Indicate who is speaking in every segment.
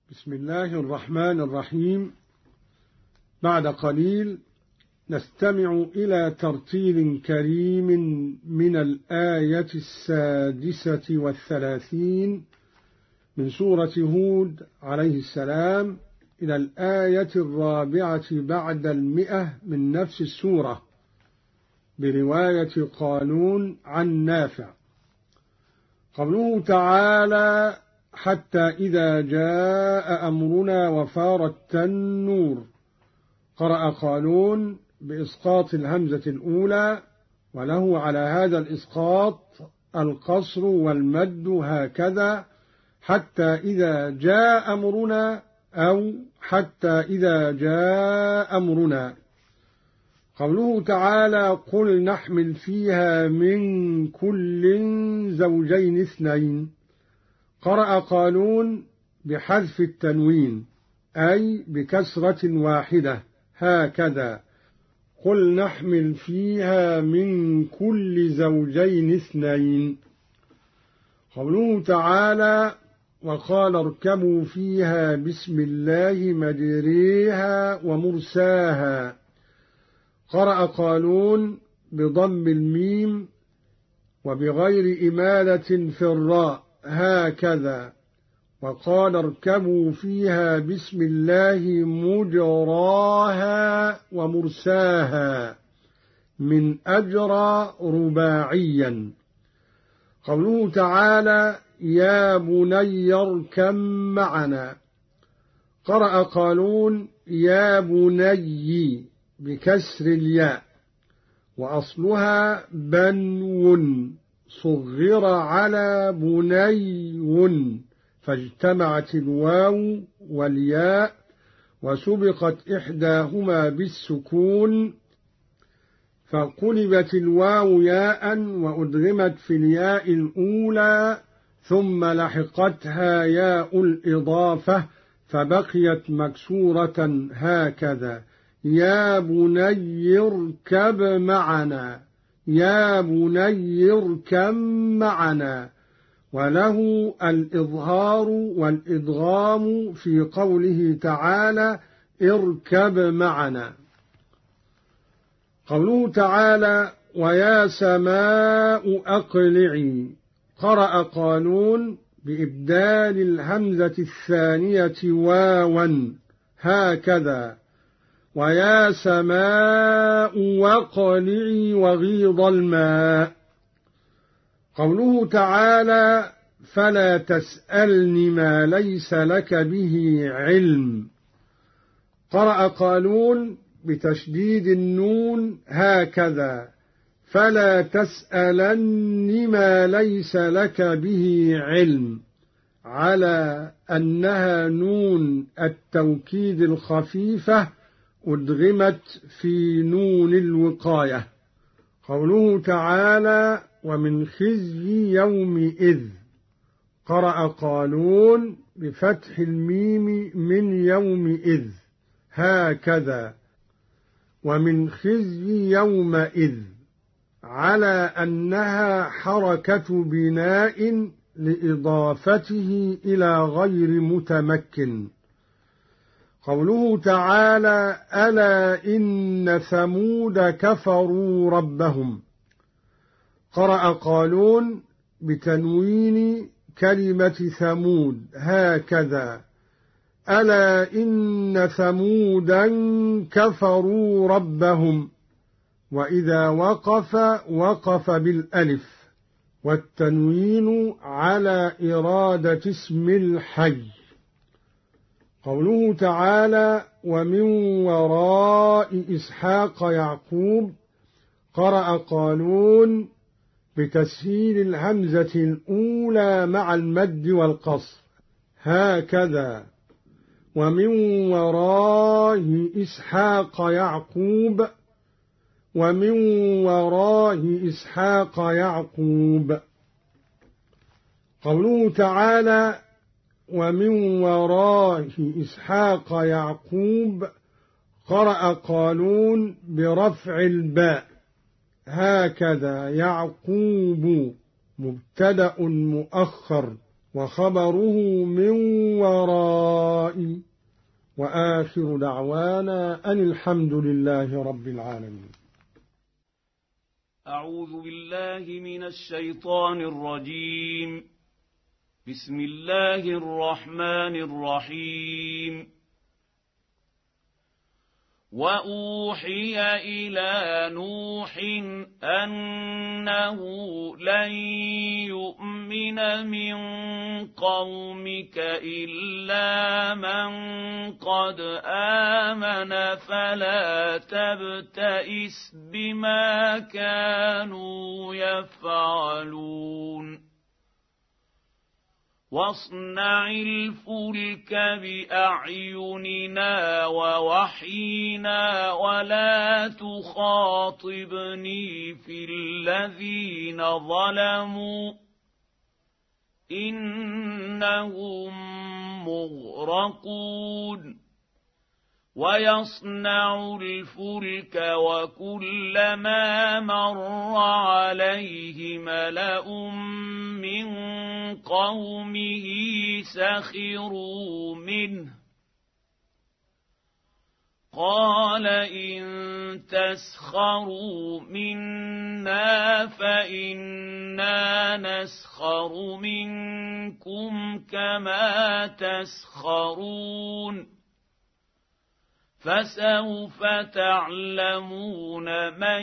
Speaker 1: بسم الله الرحمن الرحيم. بعد قليل نستمع إلى ترتيل كريم من الآية 36 من سورة هود عليه السلام إلى الآية 4 بعد 100 من نفس السورة برواية قالون عن نافع. قوله تعالى: حتى إذا جاء أمرنا وفارت التنور. قرأ قالون بإسقاط الهمزة الأولى، وله على هذا الإسقاط القصر والمد هكذا: حتى إذا جاء أمرنا أو حتى إذا جاء أمرنا. قوله تعالى: قل نحمل فيها من كل زوجين اثنين. قرأ قالون بحذف التنوين أي بكسرة واحدة هكذا: قل نحمل فيها من كل زوجين اثنين. قوله تعالى: وقال اركبوا فيها بسم الله مجريها ومرساها. قرأ قالون بضم الميم وبغير إمالة في الراء هكذا: وقال اركبوا فيها بسم الله مجراها ومرساها، من أجرى رباعيا. قوله تعالى: يا بني اركب معنا. قرأ قالون يا بني بكسر الياء، وأصلها بنو صغر على بني، فاجتمعت الواو والياء وسبقت إحداهما بالسكون، فقلبت الواو ياء وأدغمت في الياء الأولى، ثم لحقتها ياء الإضافة فبقيت مكسورة هكذا: يا بني اركب معنا، يا بني اركب معنا. وله الإظهار والإدغام في قوله تعالى: اركب معنا. قوله تعالى: ويا سماء أقلعي. قرأ قالون بإبدال الهمزة الثانية واوا هكذا: ويا سماء واقلعي وغيض الماء. قوله تعالى: فلا تسألني ما ليس لك به علم. قرأ قالون بتشديد النون هكذا: فلا تسألني ما ليس لك به علم، على أنها نون التوكيد الخفيفة أدغمت في نون الوقاية. قوله تعالى: ومن خزي يومئذ. قرأ قالون بفتح الميم من يومئذ هكذا: ومن خزي يومئذ، على أنها حركة بناء لإضافته إلى غير متمكن. قوله تعالى: ألا إن ثمود كفروا ربهم. قرأ قالون بتنوين كلمة ثمود هكذا: ألا إن ثمودا كفروا ربهم. وإذا وقف بالألف، والتنوين على إرادة اسم الحي. قوله تعالى: ومن وراء إسحاق يعقوب. قرأ قالون بتسهيل الهمزة الأولى مع المد والقصر هكذا: ومن وراء إسحاق يعقوب، ومن وراء إسحاق يعقوب. قوله تعالى: ومن وراء إسحاق يعقوب. قرأ قالون برفع الباء هكذا: يعقوب مبتدأ مؤخر وخبره من وراء وآخر دعوانا أن الحمد لله رب العالمين.
Speaker 2: أعوذ بالله من الشيطان الرجيم. بسم الله الرحمن الرحيم. وأوحي إلى نوح أنه لن يؤمن من قومك إلا من قد آمن فلا تبتئس بما كانوا يفعلون. واصنع الفلك بأعيننا ووحينا ولا تخاطبني في الذين ظلموا إنهم مغرقون. ويصنع الفلك وكلما مر عليه ملأ من قومه سخروا منه قال إن تسخروا منا فإنا نسخر منكم كما تسخرون. فسوف تعلمون من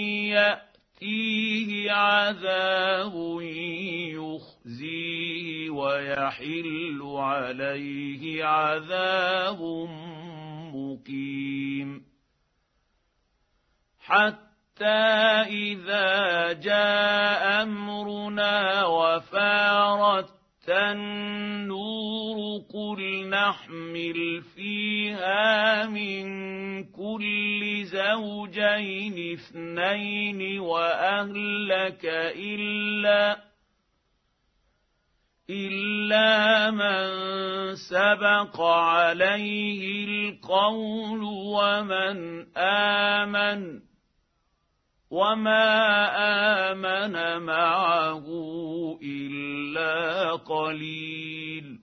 Speaker 2: يأتيه عذاب يخزيه ويحل عليه عذاب مقيم. حتى إذا جاء أمرنا وفارت النور قل نحمل فيها من كل زوجين اثنين وأهلك إلا من سبق عليه القول ومن آمن وما آمن معه إلا قليل.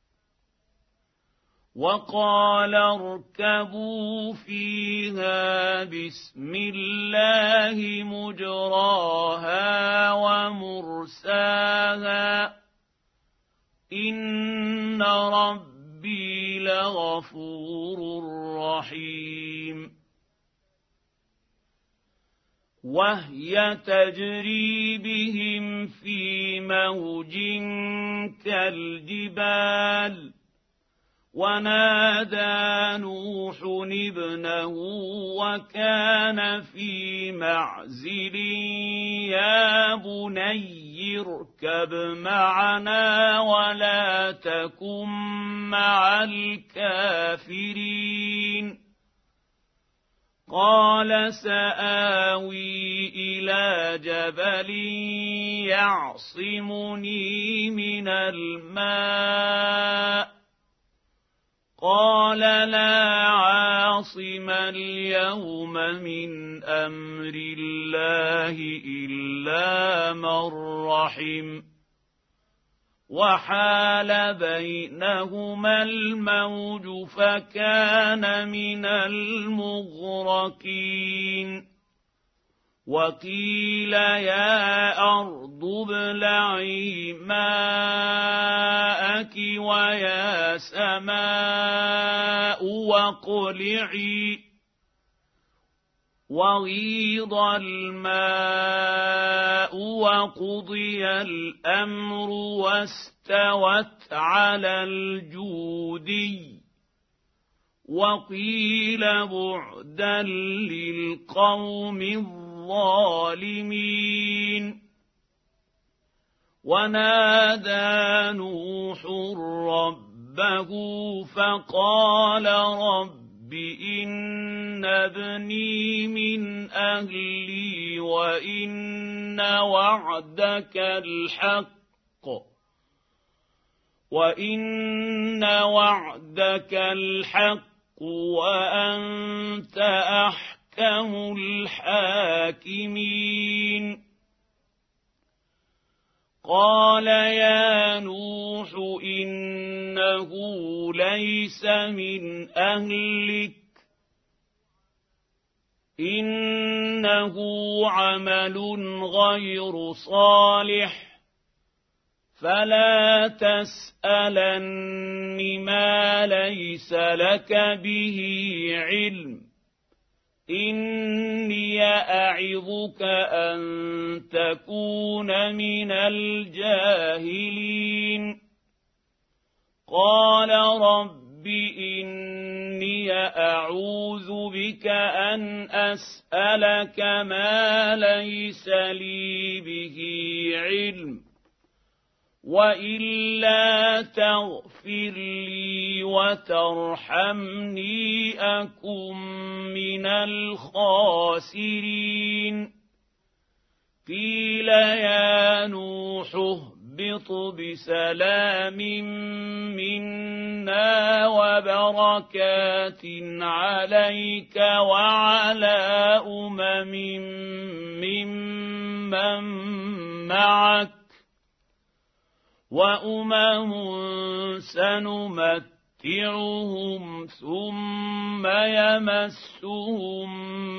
Speaker 2: وقال اركبوا فيها بسم الله مجراها ومرساها إن ربي لغفور رحيم. وهي تجري بهم في موج كالجبال ونادى نوح ابنه وكان في معزل يا بني اركب معنا ولا تكن مع الكافرين. قال سآوي إلى جبل يعصمني من الماء قال لا عاصم اليوم من أمر الله إلا من رحم وحال بينهما الموج فكان من المغرقين. وقيل يا أرض ابلعي ماءك ويا سماء واقلعي وغيض الماء وقضي الأمر واستوت على الجودي وقيل بعدا للقوم الظالمين. ونادى نوح ربه فقال رب إن ابني من أهلي وإن وعدك الحق وأنت أحكم الحاكمين. قال يا نوح إنه ليس من أهلك إنه عمل غير صالح فلا تسألن ما ليس لك به علم إني أعظك أن تكون من الجاهلين قال رب إني أعوذ بك أن أسألك ما ليس لي به علم وإلا تغفر لي وترحمني أكن من الخاسرين قيل يا نوح اهبط بسلام منا وبركات عليك وعلى ممن معك سنمتعهم ثم يمسهم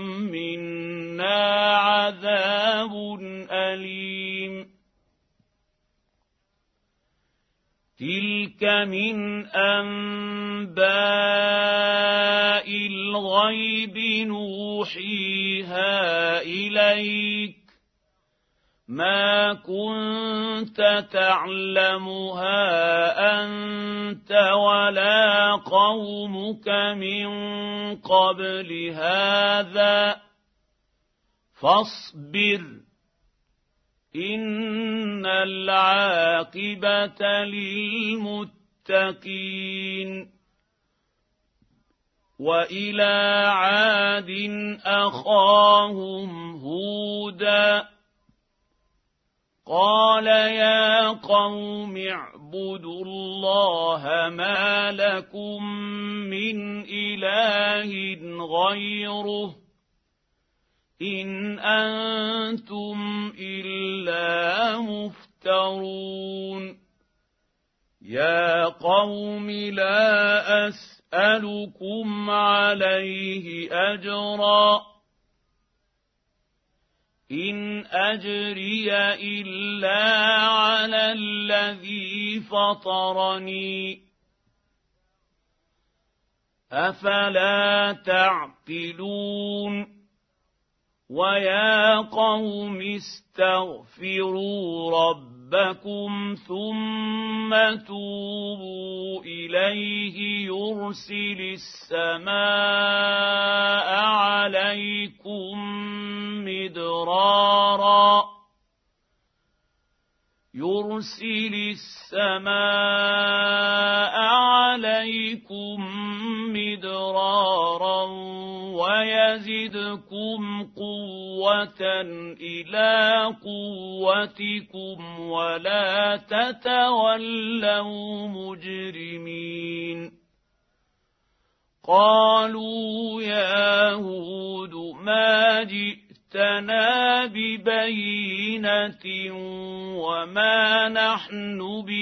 Speaker 2: منا عذاب أليم تلك من أنباء الغيب نوحيها إليك ما كنت تعلمها أنت ولا قومك من قبل هذا فاصبر إن العاقبة للمتقين وإلى عاد أخاهم هودا قال يا قوم اعبدوا الله ما لكم من إله غيره إن أنتم إلا مفترون يا قوم لا أسألكم عليه أجرا إن أجري إلا على الذي فطرني أفلا تعقلون ويا قوم استغفروا ربكم ثم توبوا إليه يرسل السماء عليكم مدرارا ويزدكم قوة إلى قوتكم ولا تتولوا مجرمين قالوا يا هود ما جئتنا ببينة وما نحن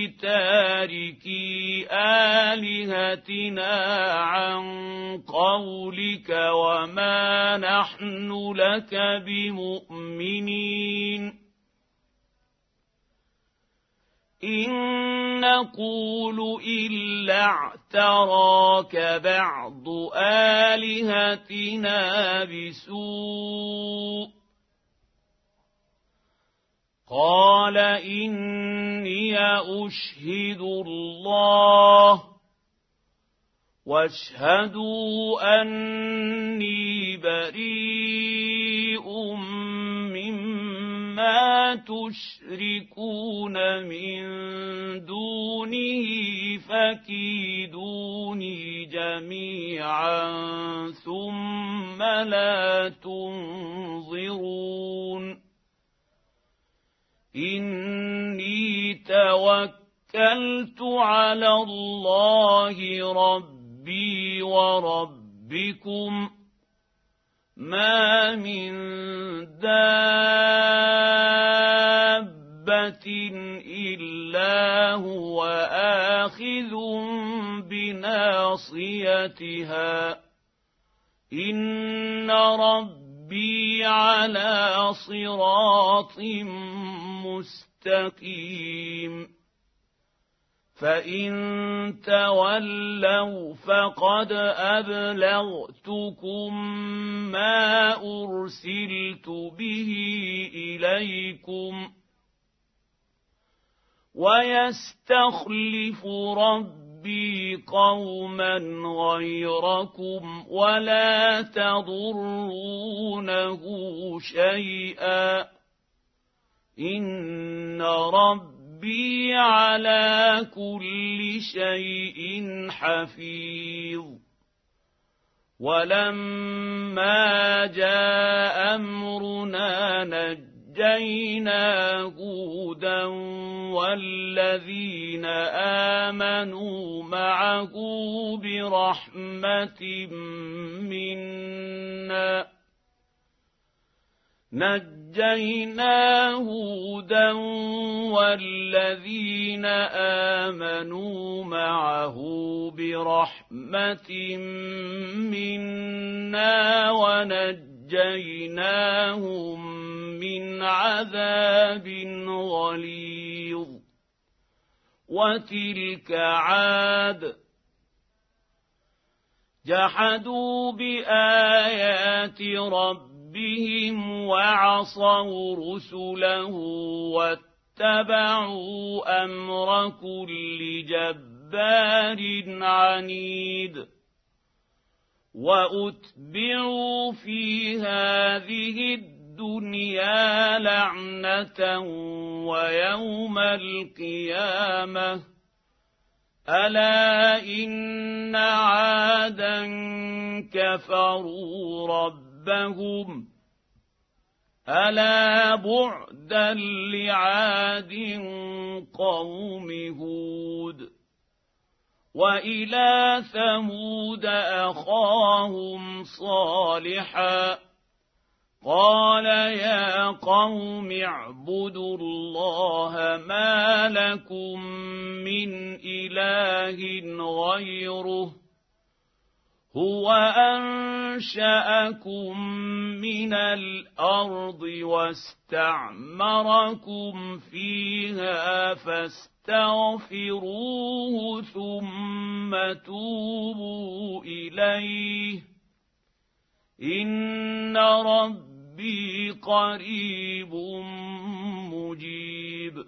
Speaker 2: بتاركي آلهتنا عن قولك وما نحن لك بمؤمنين إن نقول إلا اعتراك بعض آلهتنا بسوء قال إني أشهد الله واشهدوا أني بريء مما تشركون من دونه فكيدوني جميعا ثم لا تنظرون إني توكلت على الله ربي وربكم ما من دابة دابة إلا هو آخذ بناصيتها إن ربي على صراط مستقيم فإن تولوا فقد أبلغتكم ما أرسلت به إليكم ويستخلف ربي قوما غيركم ولا تضرونه شيئا إن ربي على كل شيء حفيظ ولما جاء أمرنا نجينا هودا والذين آمنوا معه برحمة منا نجينا هودا والذين آمنوا معه برحمة منا ونجيناهم من عذاب غليظ وتلك عاد جحدوا بآيات ربهم وعصوا رسله واتبعوا أمر كل جبار عنيد وأتبعوا في هذه الدنيا لعنة ويوم القيامة ألا إن عادا كفروا ربهم ألا بعدا لعاد قوم هود وإلى ثمود أخاهم صالحا قال يا قوم اعبدوا الله ما لكم من إله غيره هو أنشأكم من الأرض واستعمركم فيها فاستغفروه ثم توبوا إليه إن ربي قريب مجيب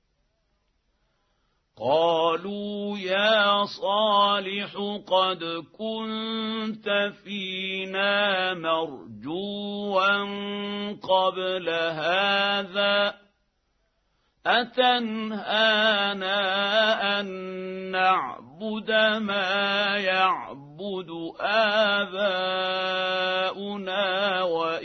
Speaker 2: قالوا يا صالح قد كنت فينا مرجوا قبل هذا أتنهانا أن نعبد ما يعبد آباؤنا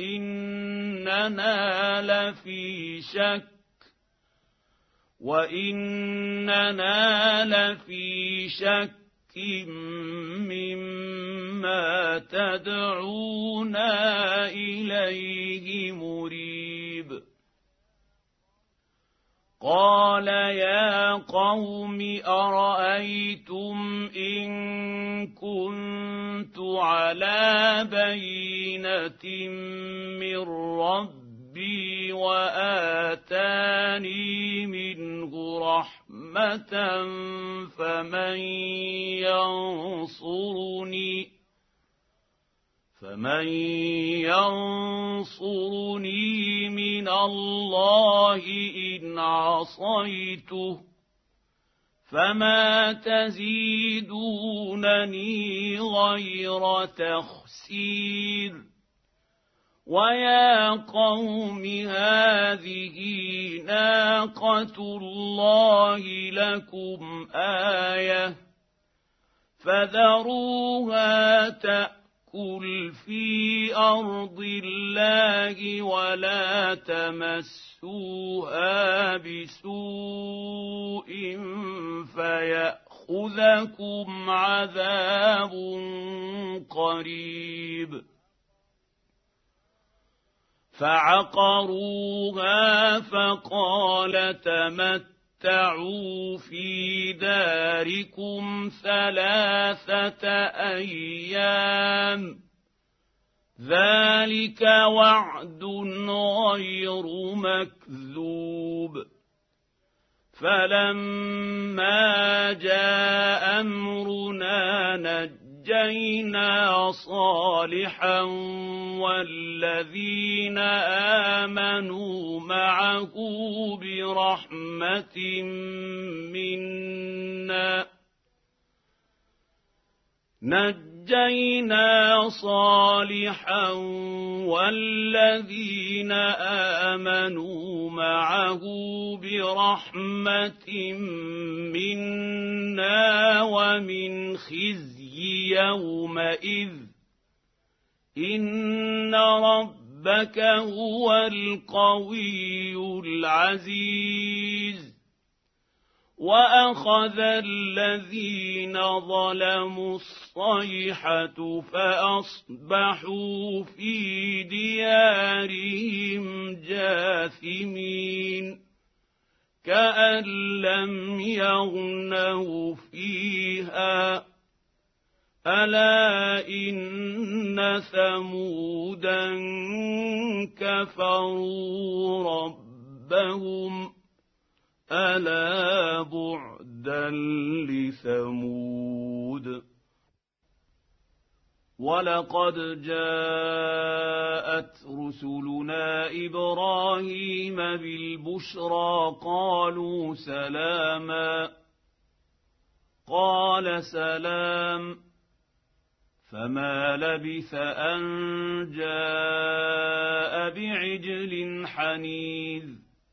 Speaker 2: وإننا لفي شك مما تدعونا إليه مريب قال يا قوم أرأيتم إن كنت على بينة من ربي وآتاني منه رحمة فمن ينصرني من الله إن عصيته فما تزيدونني غير تخسير ويا قوم هذه ناقة الله لكم آية فذروها تأكل في أرض الله ولا تمسوها بسوء فيأخذكم عذاب قريب فعقروها فقال تمتعوا في داركم 3 أيام ذلك وعد غير مكذوب. فلما جاء أمرنا نجينا صالحا والذين آمنوا معه برحمة منا نجينا صالحا والذين آمنوا معه برحمة منا ومن خزي يومئذ إن ربك هو القوي العزيز. وأخذ الذين ظلموا الصيحة فأصبحوا في ديارهم جاثمين كأن لم يغنوا فيها ألا إن ثمودا كفروا ربهم ألا بعدا لثمود. ولقد جاءت رسلنا إبراهيم بالبشرى قالوا سلاما قال سلام فما لبث أن جاء بعجل حنيذ.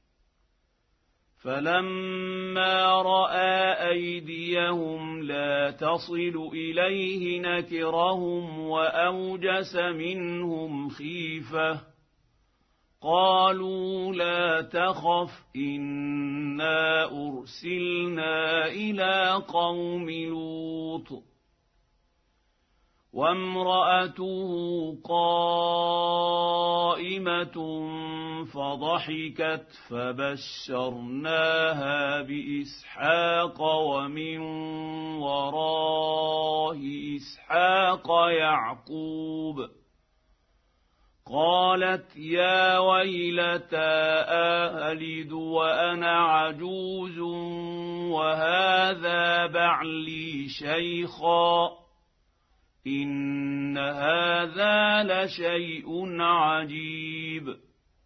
Speaker 2: فلما رأى أيديهم لا تصل إليه نكرهم وأوجس منهم خيفة قالوا لا تخف إنا أرسلنا إلى قوم لوط وامرأته قائمة فضحكت فبشرناها بإسحاق ومن وراء إسحاق يعقوب قالت يا ويلتى أهلد وأنا عجوز وهذا بعلي شيخا إن هذا لشيء عجيب.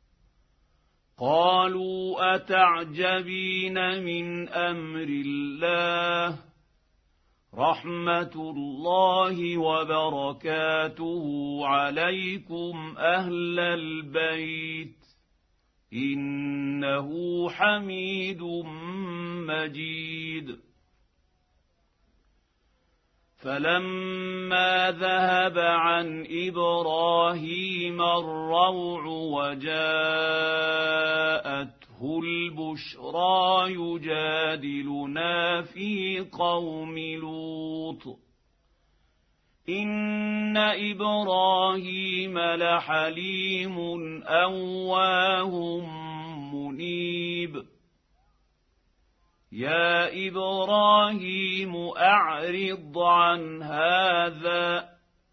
Speaker 2: قالوا أتعجبين من أمر الله رحمة الله وبركاته عليكم أهل البيت إنه حميد مجيد. فلما ذهب عن إبراهيم الروع وجاءته البشرى يجادلنا في قوم لوط إن إبراهيم لحليم أواه منيب. يا إبراهيم أعرض عن هذا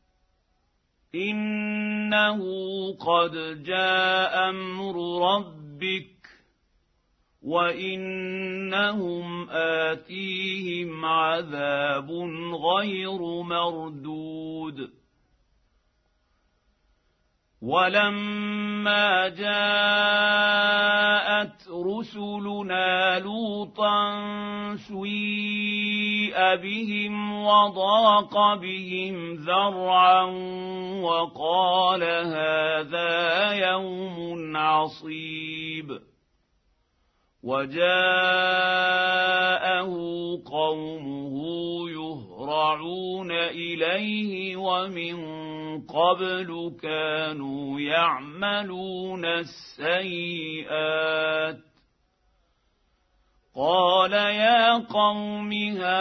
Speaker 2: إنه قد جاء أمر ربك وإنهم آتيهم عذاب غير مردود. ولما جاءت رسلنا لوطا سيء بهم وضاق بهم ذرعا وقال هذا يوم عصيب. وجاءه قومه يهرعون إليه ومن قبل كانوا يعملون السيئات قال يا قوم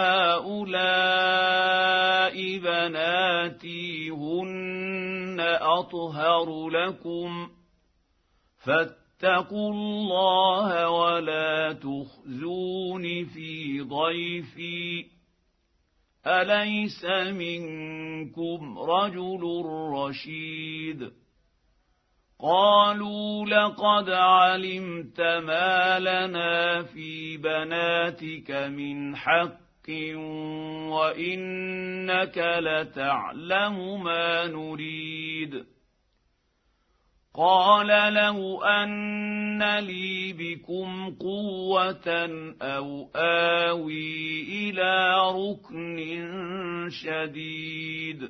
Speaker 2: هؤلاء بناتي هن أطهر لكم فاتقوا الله ولا تخزون في ضيفي أليس منكم رجل رشيد قالوا لقد علمت ما لنا في بناتك من حق وإنك لتعلم ما نريد قال لو أن لي بكم قوة أو آوي إلى ركن شديد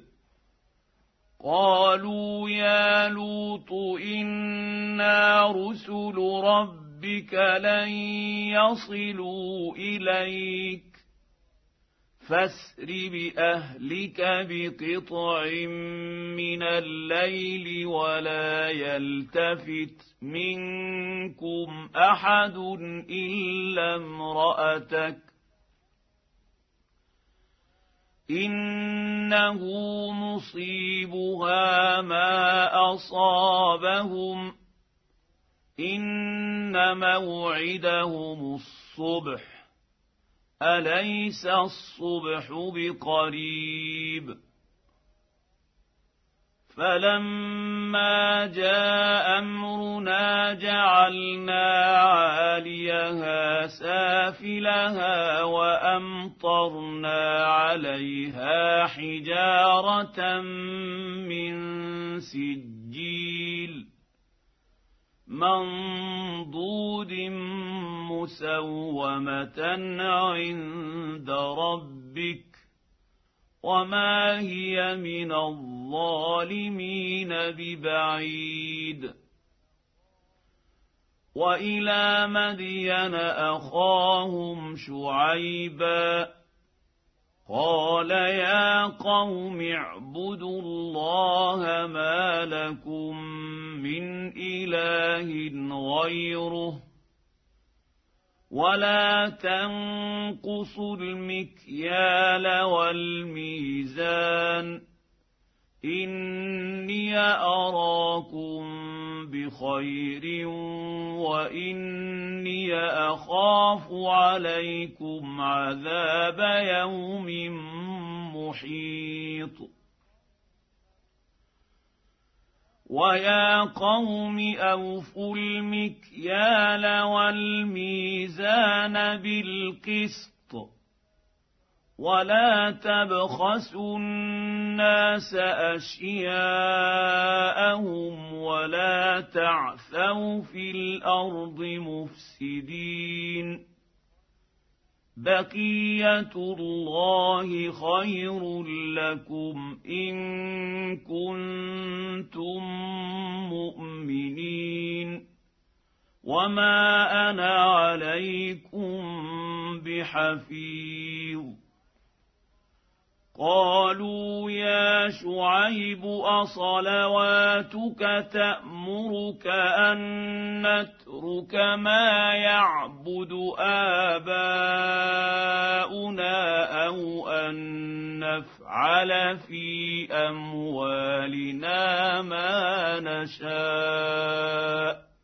Speaker 2: قالوا يا لوط إنا رسل ربك لن يصلوا إليك فاسر بأهلك بقطع من الليل ولا يلتفت منكم أحد إلا امرأتك إنه مصيبها ما أصابهم إن موعدهم الصبح أليس الصبح بقريب فلما جاء أمرنا جعلنا عاليها سافلها وأمطرنا عليها حجارة من سجيل منضود مسومة عند ربك وما هي من الظالمين ببعيد وإلى مدين أخاهم شعيبا قال يا قوم اعبدوا الله ما لكم من إله غيره ولا تنقصوا المكيال والميزان إني أراكم بخير وإني أخاف عليكم عذاب يوم محيط ويا قوم أوفوا المكيال والميزان بالقسط ولا تبخسوا الناس أشياءهم ولا تعثوا في الأرض مفسدين بقية الله خير لكم إن كنتم مؤمنين وما أنا عليكم بحفيظ قالوا يا شعيب أصلواتك تأمرك أن نترك ما يعبد آباؤنا أو أن نفعل في أموالنا ما نشاء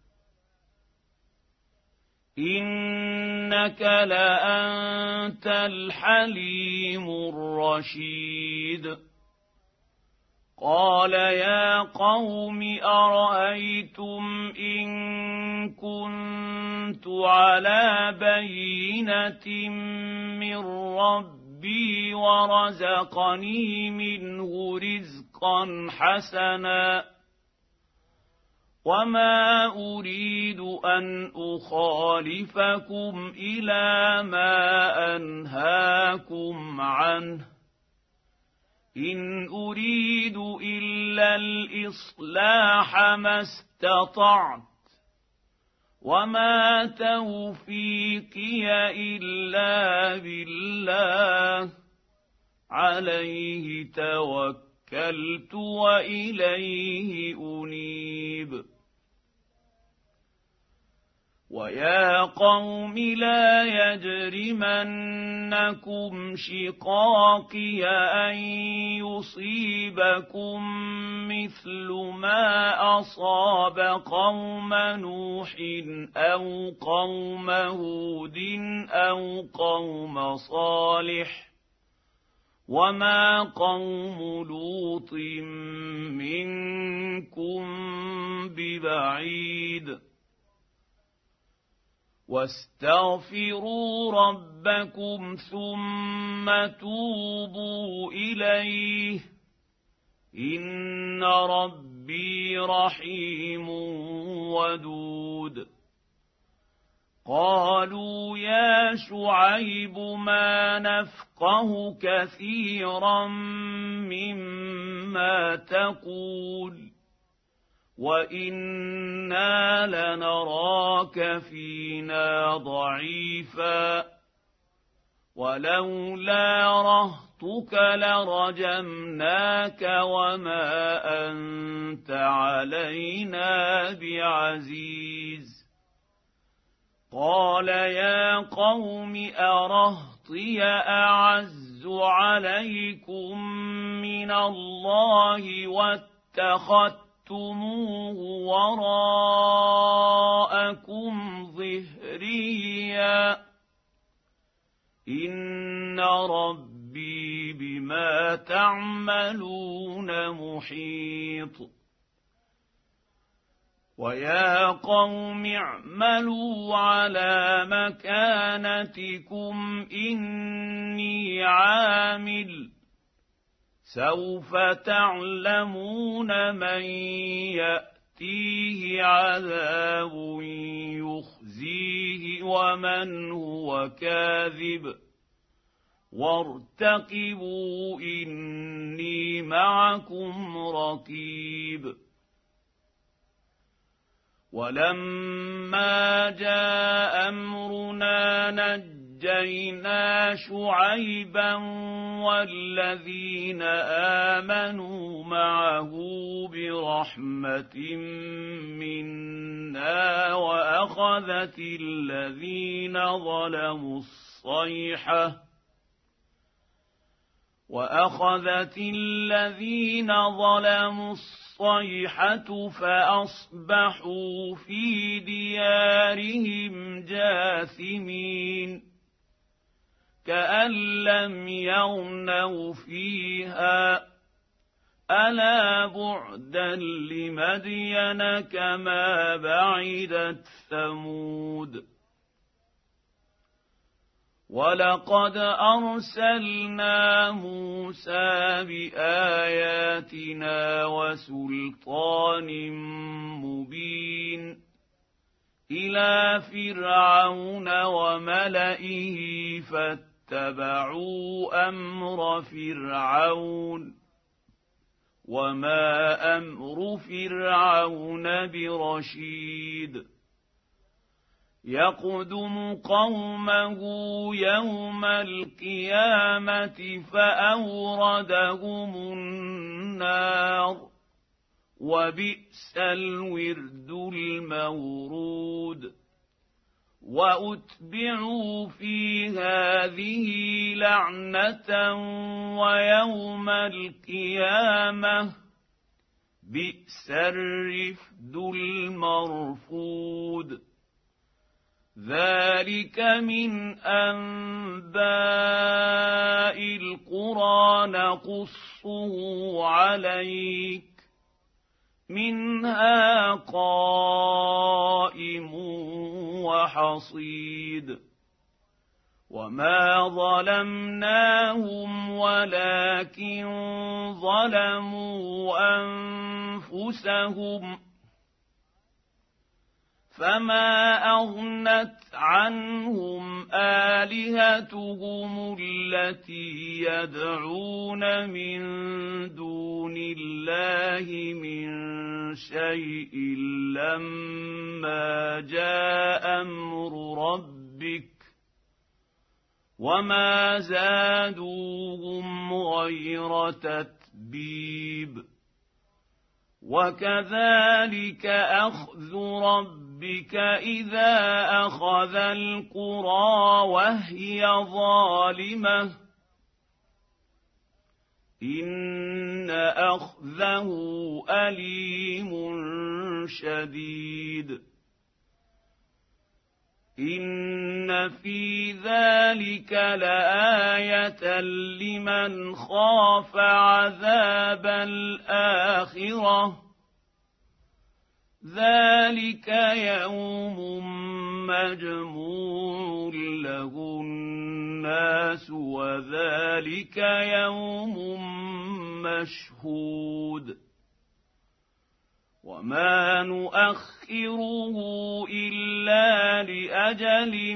Speaker 2: إنك لأنت الحليم الرشيد قال يا قوم أرأيتم إن كنت على بينة من ربي ورزقني منه رزقا حسنا وما أريد أن أخالفكم إلى ما أنهاكم عنه إن أريد إلا الإصلاح ما استطعت وما توفيقي إلا بالله عليه توكلت وإليه أنيب ويا قوم لا يجرمنكم شقاقي أن يصيبكم مثل ما أصاب قوم نوح أو قوم هود أو قوم صالح وما قوم لوط منكم ببعيد واستغفروا ربكم ثم توبوا إليه إن ربي رحيم ودود قالوا يا شعيب ما نفقه كثيرا مما تقول وإنا لنراك فينا ضعيفا ولولا رهطك لرجمناك وما أنت علينا بعزيز قال يا قوم أرهطي أعز عليكم من الله واتخذتموه وراءكم ظهريا إن ربي بما تعملون محيط ويا قوم اعملوا على مكانتكم إني عامل سوف تعلمون من يأتيه عذاب يخزيه ومن هو كاذب وارتقبوا إني معكم رقيب ولما جاء أمرنا نجينا شعيبا والذين آمنوا معه برحمة منا وأخذت الذين ظلموا الصيحة فأصبحوا في ديارهم جاثمين كأن لم يغنوا فيها ألا بعدا لمدين كما بعدت ثمود ولقد أرسلنا موسى بآياتنا وسلطان مبين إلى فرعون وملئه فاتبعوا أمر فرعون وما أمر فرعون برشيد يقدم قومه يوم القيامة فأوردهم النار وبئس الورد المورود وأتبعوا في هذه لعنة ويوم القيامة بئس الرفد المرفود ذلك من أنباء القرى نقصه عليك منها قائم وحصيد وما ظلمناهم ولكن ظلموا أنفسهم فما أغنت عنهم آلهتهم التي يدعون من دون الله من شيء لما جاء أمر ربك وما زادوهم غير تتبيب وكذلك أخذ ربك إذا أخذ القرى وهي ظالمة إن أخذه أليم شديد إن في ذلك لآية لمن خاف عذاب الآخرة ذلك يوم مجموع له الناس وذلك يوم مشهود وما نؤخره إلا لأجل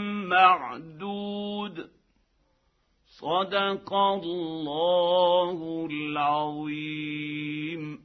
Speaker 2: معدود صدق الله العظيم.